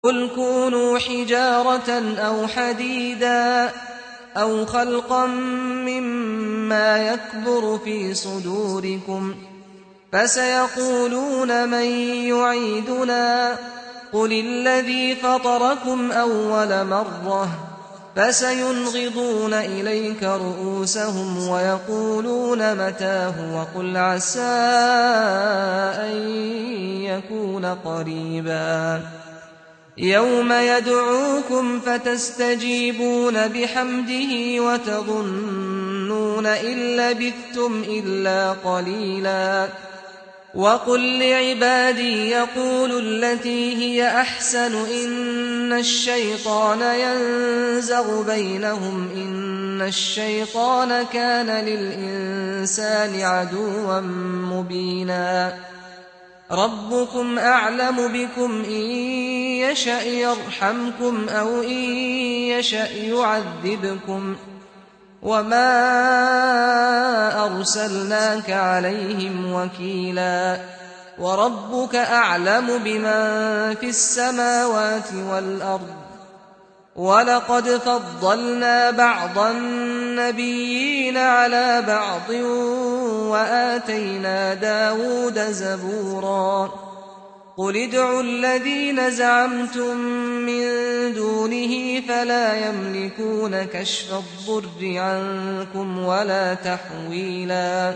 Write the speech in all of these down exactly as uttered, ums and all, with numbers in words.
قُلْ كُونُوا حِجَارَةً أَوْ حَدِيدًا أَوْ خَلْقًا مِّمَّا يَكْبُرُ فِي صُدُورِكُمْ فَسَيَقُولُونَ مَن يُعِيدُنَا قُلِ الَّذِي فَطَرَكُمْ أَوَّلَ مَرَّةٍ فَسَيُنْغِضُونَ إِلَيْكَ رُءُوسَهُمْ وَيَقُولُونَ مَتَىٰ هُوَ قُلْ عَسَىٰ أَن يَكُونَ قَرِيبًا يَوْمَ يَدْعُوكُمْ فَتَسْتَجِيبُونَ بِحَمْدِهِ وَتَظُنُّونَ إِن لَّبِثْتُمْ إِلَّا قَلِيلًا وَقُل لِّعِبَادِي يَقُولُوا الَّتِي هِيَ أَحْسَنُ إِنَّ الشَّيْطَانَ يَنزَغُ بَيْنَهُمْ إِنَّ الشَّيْطَانَ كَانَ لِلْإِنسَانِ عَدُوًّا مُّبِينًا رَبُّكُمْ أَعْلَمُ بِكُمْ إِن يَشَأْ يَرْحَمْكُمْ أَوْ إِن يَشَأْ يُعَذِّبْكُمْ وَمَا أَرْسَلْنَاكَ عَلَيْهِمْ وَكِيلًا وَرَبُّكَ أَعْلَمُ بِمَن فِي السَّمَاوَاتِ وَالْأَرْضِ وَلَقَدْ فَضَّلْنَا بَعْضَ النَّبِيِّينَ عَلَىٰ بَعْضٍ وَآتَيْنَا دَاوُودَ زَبُورًا قُلِ ادْعُوا الَّذِينَ زَعَمْتُم مِّن دُونِهِ فَلَا يَمْلِكُونَ كَشْفَ الضُّرِّ عَنكُمْ وَلَا تَحْوِيلًا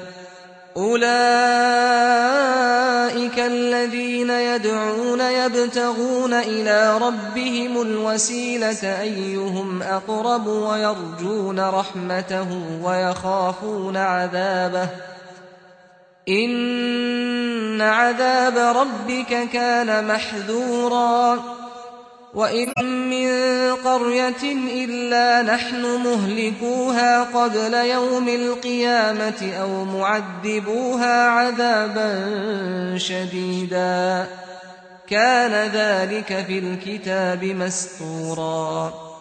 أُولَٰئِكَ الَّذِينَ يَدْعُونَ يَبْتَغُونَ إِلَىٰ رَبِّهِمُ الْوَسِيلَةَ أَيُّهُمْ أَقْرَبُ وَيَرْجُونَ رَحْمَتَهُ وَيَخَافُونَ عَذَابَهُ إِنَّ عَذَابَ رَبِّكَ كَانَ مَحْذُورًا وَإِن مِّن قَرْيَةٍ إِلَّا نَحْنُ مُهْلِكُوهَا قَبْلَ يَوْمِ الْقِيَامَةِ أَوْ مُعَذِّبُوهَا عَذَابًا شَدِيدًا ۚ كَانَ ذَٰلِكَ فِي الْكِتَابِ مَسْطُورًا